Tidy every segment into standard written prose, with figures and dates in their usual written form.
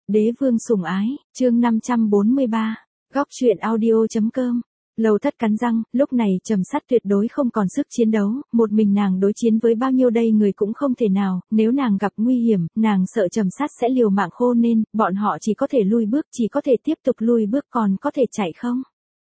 Đế vương sủng ái, chương 543, góc truyện audio.com. Lầu Thất cắn răng, lúc này Trầm Sát tuyệt đối không còn sức chiến đấu, một mình nàng đối chiến với bao nhiêu đây người cũng không thể nào, nếu nàng gặp nguy hiểm, nàng sợ Trầm Sát sẽ liều mạng khô nên, bọn họ chỉ có thể lui bước, chỉ có thể tiếp tục lui bước còn có thể chạy không?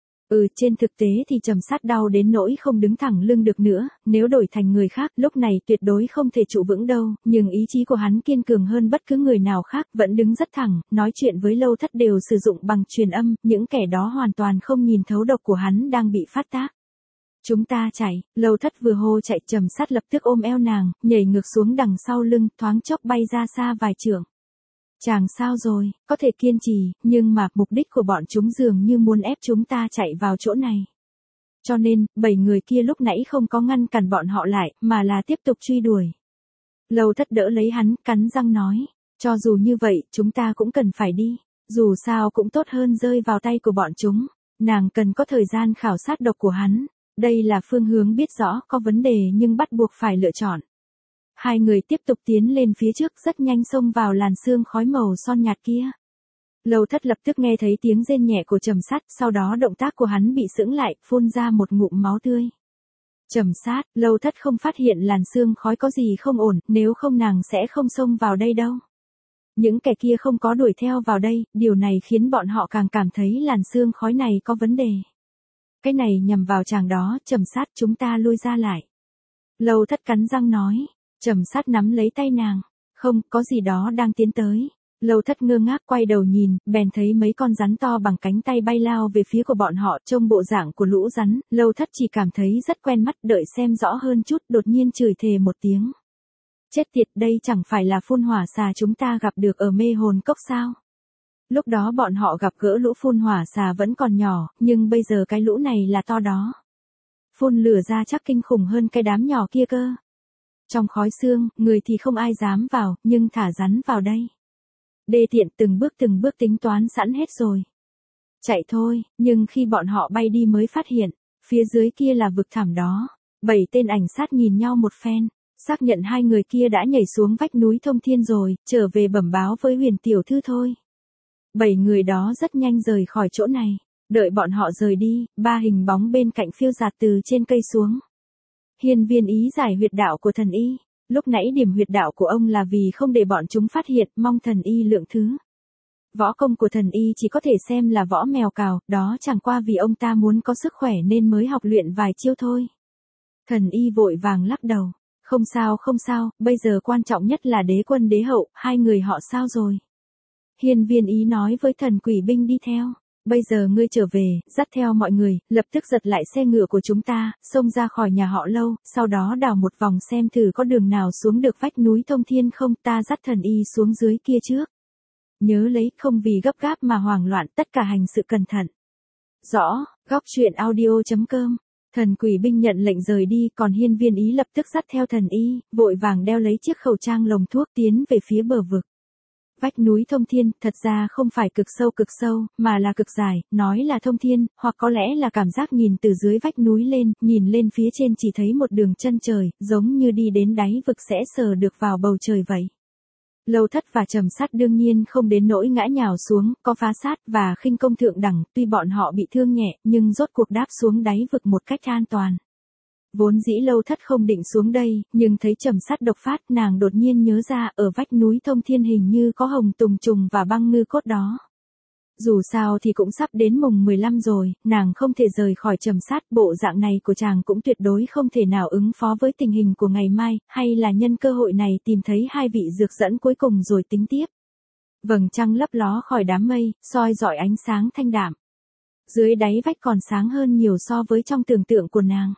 Trên thực tế thì Trầm Sát đau đến nỗi không đứng thẳng lưng được nữa, nếu đổi thành người khác, lúc này tuyệt đối không thể trụ vững đâu, nhưng ý chí của hắn kiên cường hơn bất cứ người nào khác, vẫn đứng rất thẳng, nói chuyện với Lâu Thất đều sử dụng bằng truyền âm, những kẻ đó hoàn toàn không nhìn thấu độc của hắn đang bị phát tác. Chúng ta chạy, Lâu Thất vừa hô chạy Trầm Sát lập tức ôm eo nàng, nhảy ngược xuống đằng sau lưng, thoáng chốc bay ra xa vài trượng. Chàng sao rồi, có thể kiên trì, nhưng mà mục đích của bọn chúng dường như muốn ép chúng ta chạy vào chỗ này. Cho nên, 7 người kia lúc nãy không có ngăn cản bọn họ lại, mà là tiếp tục truy đuổi. Lâu Thất đỡ lấy hắn, cắn răng nói, cho dù như vậy, chúng ta cũng cần phải đi, dù sao cũng tốt hơn rơi vào tay của bọn chúng, nàng cần có thời gian khảo sát độc của hắn, đây là phương hướng biết rõ có vấn đề nhưng bắt buộc phải lựa chọn. Hai người tiếp tục tiến lên phía trước rất nhanh xông vào làn sương khói màu son nhạt kia. Lâu Thất lập tức nghe thấy tiếng rên nhẹ của Trầm Sát, sau đó động tác của hắn bị sững lại, phun ra một ngụm máu tươi. Trầm Sát, Lâu Thất không phát hiện làn sương khói có gì không ổn, nếu không nàng sẽ không xông vào đây đâu. Những kẻ kia không có đuổi theo vào đây, điều này khiến bọn họ càng cảm thấy làn sương khói này có vấn đề. Cái này nhằm vào chàng đó, Trầm Sát, chúng ta lui ra lại. Lâu Thất cắn răng nói. Trầm Sát nắm lấy tay nàng, không, có gì đó đang tiến tới. Lâu Thất ngơ ngác quay đầu nhìn, bèn thấy mấy con rắn to bằng cánh tay bay lao về phía của bọn họ, trông bộ dạng của lũ rắn, Lâu Thất chỉ cảm thấy rất quen mắt, đợi xem rõ hơn chút, đột nhiên chửi thề một tiếng. Chết tiệt, đây chẳng phải là phun hỏa xà chúng ta gặp được ở Mê Hồn Cốc sao? Lúc đó bọn họ gặp gỡ lũ phun hỏa xà vẫn còn nhỏ, nhưng bây giờ cái lũ này là to đó. Phun lửa ra chắc kinh khủng hơn cái đám nhỏ kia cơ. Trong khói sương, người thì không ai dám vào, nhưng thả rắn vào đây. Đê tiện từng bước tính toán sẵn hết rồi. Chạy thôi, nhưng khi bọn họ bay đi mới phát hiện, phía dưới kia là vực thẳm đó. 7 tên ảnh sát nhìn nhau một phen, xác nhận hai người kia đã nhảy xuống vách núi Thông Thiên rồi, trở về bẩm báo với Huyền tiểu thư thôi. 7 người đó rất nhanh rời khỏi chỗ này, đợi bọn họ rời đi, 3 hình bóng bên cạnh phiêu dạt từ trên cây xuống. Hiên Viên Ý giải huyệt đạo của thần y, lúc nãy điểm huyệt đạo của ông là vì không để bọn chúng phát hiện, mong thần y lượng thứ. Võ công của thần y chỉ có thể xem là võ mèo cào, đó chẳng qua vì ông ta muốn có sức khỏe nên mới học luyện vài chiêu thôi. Thần y vội vàng lắc đầu, không sao, bây giờ quan trọng nhất là đế quân đế hậu, hai người họ sao rồi? Hiên Viên Ý nói với thần quỷ binh đi theo. Bây giờ ngươi trở về, dắt theo mọi người, lập tức giật lại xe ngựa của chúng ta, xông ra khỏi nhà họ Lâu, sau đó đào một vòng xem thử có đường nào xuống được vách núi Thông Thiên không, ta dắt thần y xuống dưới kia trước. Nhớ lấy, không vì gấp gáp mà hoảng loạn, tất cả hành sự cẩn thận. Rõ, góc truyện audio.com. Thần quỷ binh nhận lệnh rời đi, còn Hiên Viên Ý lập tức dắt theo thần y, vội vàng đeo lấy chiếc khẩu trang lồng thuốc tiến về phía bờ vực. Vách núi Thông Thiên, thật ra không phải cực sâu, mà là cực dài, nói là thông thiên, hoặc có lẽ là cảm giác nhìn từ dưới vách núi lên, nhìn lên phía trên chỉ thấy một đường chân trời, giống như đi đến đáy vực sẽ sờ được vào bầu trời vậy. Lâu Thất và Trầm Sát đương nhiên không đến nỗi ngã nhào xuống, có phá sát và khinh công thượng đẳng, tuy bọn họ bị thương nhẹ, nhưng rốt cuộc đáp xuống đáy vực một cách an toàn. Vốn dĩ Lâu Thất không định xuống đây, nhưng thấy Trầm Sát độc phát, nàng đột nhiên nhớ ra ở vách núi Thông Thiên hình như có hồng tùng trùng và băng ngư cốt đó. Dù sao thì cũng sắp đến mùng 15 rồi, nàng không thể rời khỏi Trầm Sát, bộ dạng này của chàng cũng tuyệt đối không thể nào ứng phó với tình hình của ngày mai, hay là nhân cơ hội này tìm thấy hai vị dược dẫn cuối cùng rồi tính tiếp. Vầng trăng lấp ló khỏi đám mây, soi rọi ánh sáng thanh đạm. Dưới đáy vách còn sáng hơn nhiều so với trong tưởng tượng của nàng.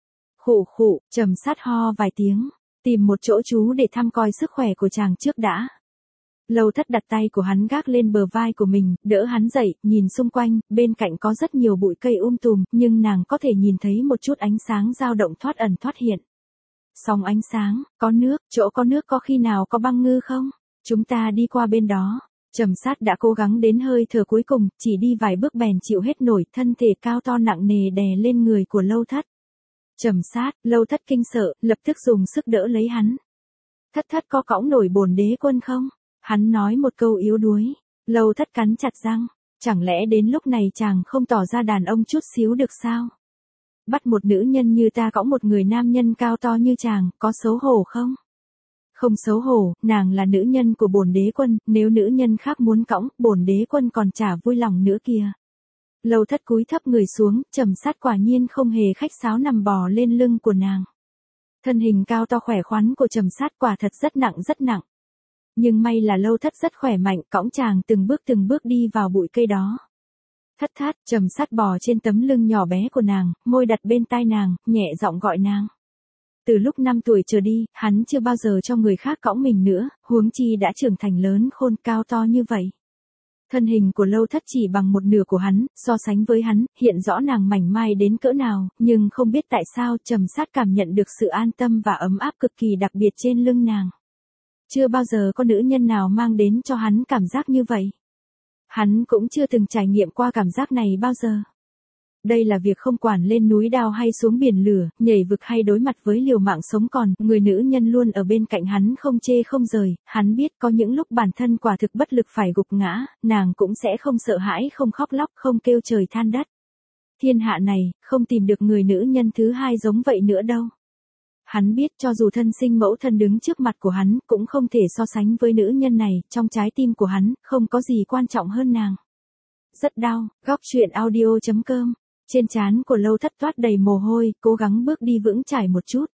Khụ, Trầm Sát ho vài tiếng, tìm một chỗ trú để thăm coi sức khỏe của chàng trước đã. Lâu Thất đặt tay của hắn gác lên bờ vai của mình, đỡ hắn dậy, nhìn xung quanh, bên cạnh có rất nhiều bụi cây tùm, nhưng nàng có thể nhìn thấy một chút ánh sáng dao động thoát ẩn thoát hiện. Sóng ánh sáng, có nước, chỗ có nước có khi nào có băng ngư không? Chúng ta đi qua bên đó. Trầm Sát đã cố gắng đến hơi thở cuối cùng, chỉ đi vài bước bèn chịu hết nổi, thân thể cao to nặng nề đè lên người của Lâu Thất. Trầm Sát, Lâu Thất kinh sợ, lập tức dùng sức đỡ lấy hắn. Thất có cõng nổi bổn đế quân không? Hắn nói một câu yếu đuối. Lâu Thất cắn chặt răng, chẳng lẽ đến lúc này chàng không tỏ ra đàn ông chút xíu được sao? Bắt một nữ nhân như ta cõng một người nam nhân cao to như chàng, có xấu hổ không? Không xấu hổ, nàng là nữ nhân của bổn đế quân, nếu nữ nhân khác muốn cõng, bổn đế quân còn chả vui lòng nữa kìa. Lâu Thất cúi thấp người xuống, Trầm Sát quả nhiên không hề khách sáo nằm bò lên lưng của nàng. Thân hình cao to khỏe khoắn của Trầm Sát quả thật rất nặng rất nặng. Nhưng may là Lâu Thất rất khỏe mạnh, cõng chàng từng bước đi vào bụi cây đó. Thất thát, Trầm Sát bò trên tấm lưng nhỏ bé của nàng, môi đặt bên tai nàng, nhẹ giọng gọi nàng. Từ lúc 5 tuổi trở đi, hắn chưa bao giờ cho người khác cõng mình nữa, huống chi đã trưởng thành lớn khôn cao to như vậy. Thân hình của Lâu Thất chỉ bằng một nửa của hắn, so sánh với hắn, hiện rõ nàng mảnh mai đến cỡ nào, nhưng không biết tại sao Trầm Sát cảm nhận được sự an tâm và ấm áp cực kỳ đặc biệt trên lưng nàng. Chưa bao giờ có nữ nhân nào mang đến cho hắn cảm giác như vậy. Hắn cũng chưa từng trải nghiệm qua cảm giác này bao giờ. Đây là việc không quản lên núi đao hay xuống biển lửa, nhảy vực hay đối mặt với liều mạng sống còn, người nữ nhân luôn ở bên cạnh hắn không chê không rời, hắn biết có những lúc bản thân quả thực bất lực phải gục ngã, nàng cũng sẽ không sợ hãi, không khóc lóc, không kêu trời than đất. Thiên hạ này, không tìm được người nữ nhân thứ hai giống vậy nữa đâu. Hắn biết cho dù thân sinh mẫu thân đứng trước mặt của hắn, cũng không thể so sánh với nữ nhân này, trong trái tim của hắn, không có gì quan trọng hơn nàng. Rất đau, góc truyện audio.com. Trên trán của Lâu Thất toát đầy mồ hôi, cố gắng bước đi vững chãi một chút.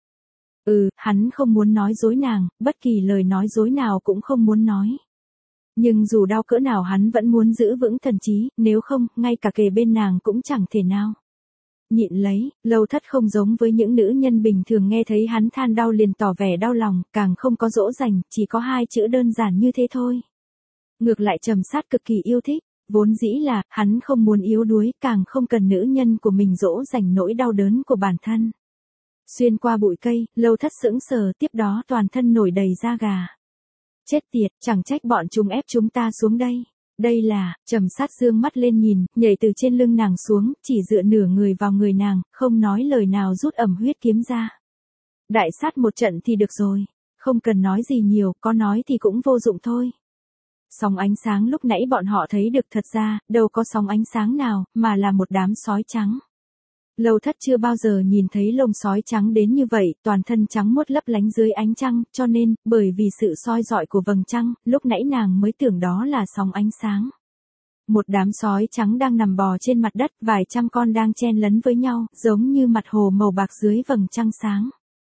Hắn không muốn nói dối nàng, bất kỳ lời nói dối nào cũng không muốn nói. Nhưng dù đau cỡ nào hắn vẫn muốn giữ vững thần trí, nếu không, ngay cả kề bên nàng cũng chẳng thể nào. Nhịn lấy, Lâu Thất không giống với những nữ nhân bình thường nghe thấy hắn than đau liền tỏ vẻ đau lòng, càng không có dỗ dành, chỉ có 2 chữ đơn giản như thế thôi. Ngược lại Trầm Sát cực kỳ yêu thích. Vốn dĩ là, hắn không muốn yếu đuối, càng không cần nữ nhân của mình dỗ dành nỗi đau đớn của bản thân. Xuyên qua bụi cây, Lâu Thất sững sờ, tiếp đó toàn thân nổi đầy da gà. Chết tiệt, chẳng trách bọn chúng ép chúng ta xuống đây. Đây là, Trầm Sát dương mắt lên nhìn, nhảy từ trên lưng nàng xuống, chỉ dựa nửa người vào người nàng, không nói lời nào rút ẩm huyết kiếm ra. Đại sát một trận thì được rồi, không cần nói gì nhiều, có nói thì cũng vô dụng thôi. Sóng ánh sáng lúc nãy bọn họ thấy được thật ra, đâu có sóng ánh sáng nào, mà là một đám sói trắng. Lâu Thất chưa bao giờ nhìn thấy lông sói trắng đến như vậy, toàn thân trắng muốt lấp lánh dưới ánh trăng, cho nên, bởi vì sự soi rọi của vầng trăng, lúc nãy nàng mới tưởng đó là sóng ánh sáng. Một đám sói trắng đang nằm bò trên mặt đất, vài trăm con đang chen lấn với nhau, giống như mặt hồ màu bạc dưới vầng trăng sáng.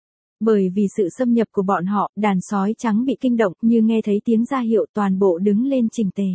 Bởi vì sự xâm nhập của bọn họ, đàn sói trắng bị kinh động, như nghe thấy tiếng ra hiệu toàn bộ đứng lên chỉnh tề.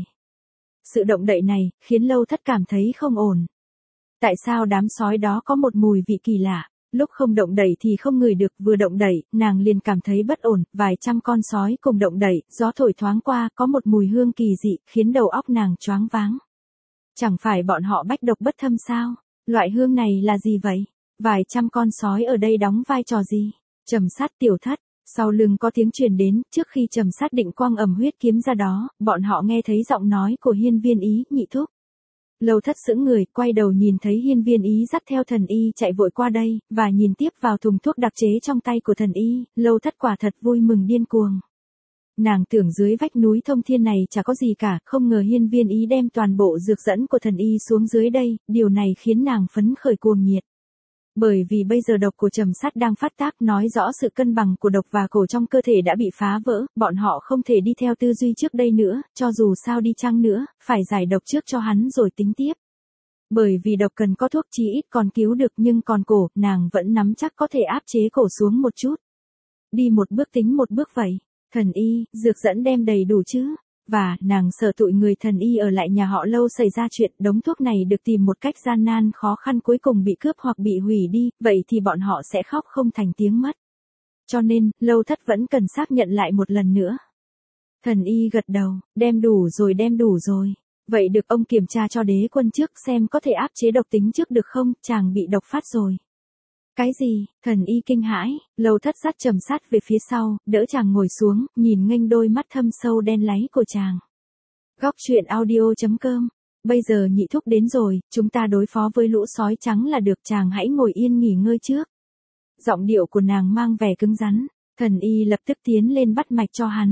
Sự động đậy này, khiến Lâu Thất cảm thấy không ổn. Tại sao đám sói đó có một mùi vị kỳ lạ, lúc không động đậy thì không ngửi được, vừa động đậy, nàng liền cảm thấy bất ổn, vài trăm con sói cùng động đậy, gió thổi thoáng qua, có một mùi hương kỳ dị, khiến đầu óc nàng choáng váng. Chẳng phải bọn họ bách độc bất thâm sao? Loại hương này là gì vậy? Vài trăm con sói ở đây đóng vai trò gì? Trầm Sát tiểu thất, sau lưng có tiếng truyền đến, trước khi Trầm Sát định quăng ầm huyết kiếm ra đó, bọn họ nghe thấy giọng nói của Hiên Viên Ý, nhị thúc. Lâu Thất sững người, quay đầu nhìn thấy Hiên Viên Ý dắt theo Thần Y chạy vội qua đây, và nhìn tiếp vào thùng thuốc đặc chế trong tay của Thần Y, Lâu Thất quả thật vui mừng điên cuồng. Nàng tưởng dưới vách núi thông thiên này chả có gì cả, không ngờ Hiên Viên Ý đem toàn bộ dược dẫn của Thần Y xuống dưới đây, điều này khiến nàng phấn khởi cuồng nhiệt. Bởi vì bây giờ độc của Trầm Sát đang phát tác, nói rõ sự cân bằng của độc và cổ trong cơ thể đã bị phá vỡ, bọn họ không thể đi theo tư duy trước đây nữa, cho dù sao đi chăng nữa, phải giải độc trước cho hắn rồi tính tiếp. Bởi vì độc cần có thuốc chí ít còn cứu được, nhưng còn cổ, nàng vẫn nắm chắc có thể áp chế cổ xuống một chút. Đi một bước tính một bước vậy. Thần Y, dược dẫn đem đầy đủ chứ? Và, nàng sợ tụi người Thần Y ở lại nhà họ Lâu xảy ra chuyện, đống thuốc này được tìm một cách gian nan khó khăn cuối cùng bị cướp hoặc bị hủy đi, vậy thì bọn họ sẽ khóc không thành tiếng mất. Cho nên, Lâu Thất vẫn cần xác nhận lại một lần nữa. Thần Y gật đầu, đem đủ rồi. Vậy được ông kiểm tra cho đế quân trước xem có thể áp chế độc tính trước được không, chàng bị độc phát rồi. Cái gì? Thần Y kinh hãi, Lâu Thất dắt Trầm Sát về phía sau, đỡ chàng ngồi xuống, nhìn nghênh đôi mắt thâm sâu đen láy của chàng. Góc truyện audio.com. Bây giờ nhị thúc đến rồi, chúng ta đối phó với lũ sói trắng là được, chàng hãy ngồi yên nghỉ ngơi trước. Giọng điệu của nàng mang vẻ cứng rắn, Thần Y lập tức tiến lên bắt mạch cho hắn.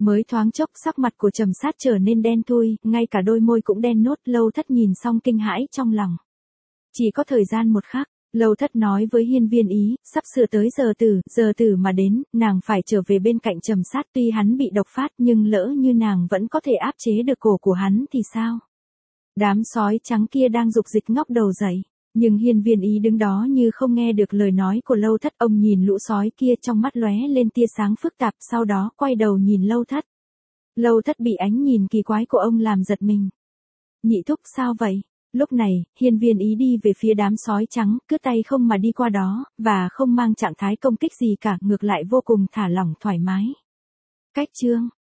Mới thoáng chốc sắc mặt của Trầm Sát trở nên đen thui, ngay cả đôi môi cũng đen nốt. Lâu Thất nhìn xong kinh hãi trong lòng. Chỉ có thời gian một khắc, Lâu Thất nói với Hiên Viên Ý, sắp sửa tới giờ tử mà đến, nàng phải trở về bên cạnh Trầm Sát. Tuy hắn bị độc phát nhưng lỡ như nàng vẫn có thể áp chế được cổ của hắn thì sao? Đám sói trắng kia đang dục dịch ngóc đầu dậy. Nhưng Hiên Viên Ý đứng đó như không nghe được lời nói của Lâu Thất. Ông nhìn lũ sói kia trong mắt lóe lên tia sáng phức tạp, sau đó quay đầu nhìn Lâu Thất. Lâu Thất bị ánh nhìn kỳ quái của ông làm giật mình. Nhị thúc sao vậy? Lúc này, Hiên Viên Ý đi về phía đám sói trắng, cứ tay không mà đi qua đó, và không mang trạng thái công kích gì cả, ngược lại vô cùng thả lỏng thoải mái. Cách chương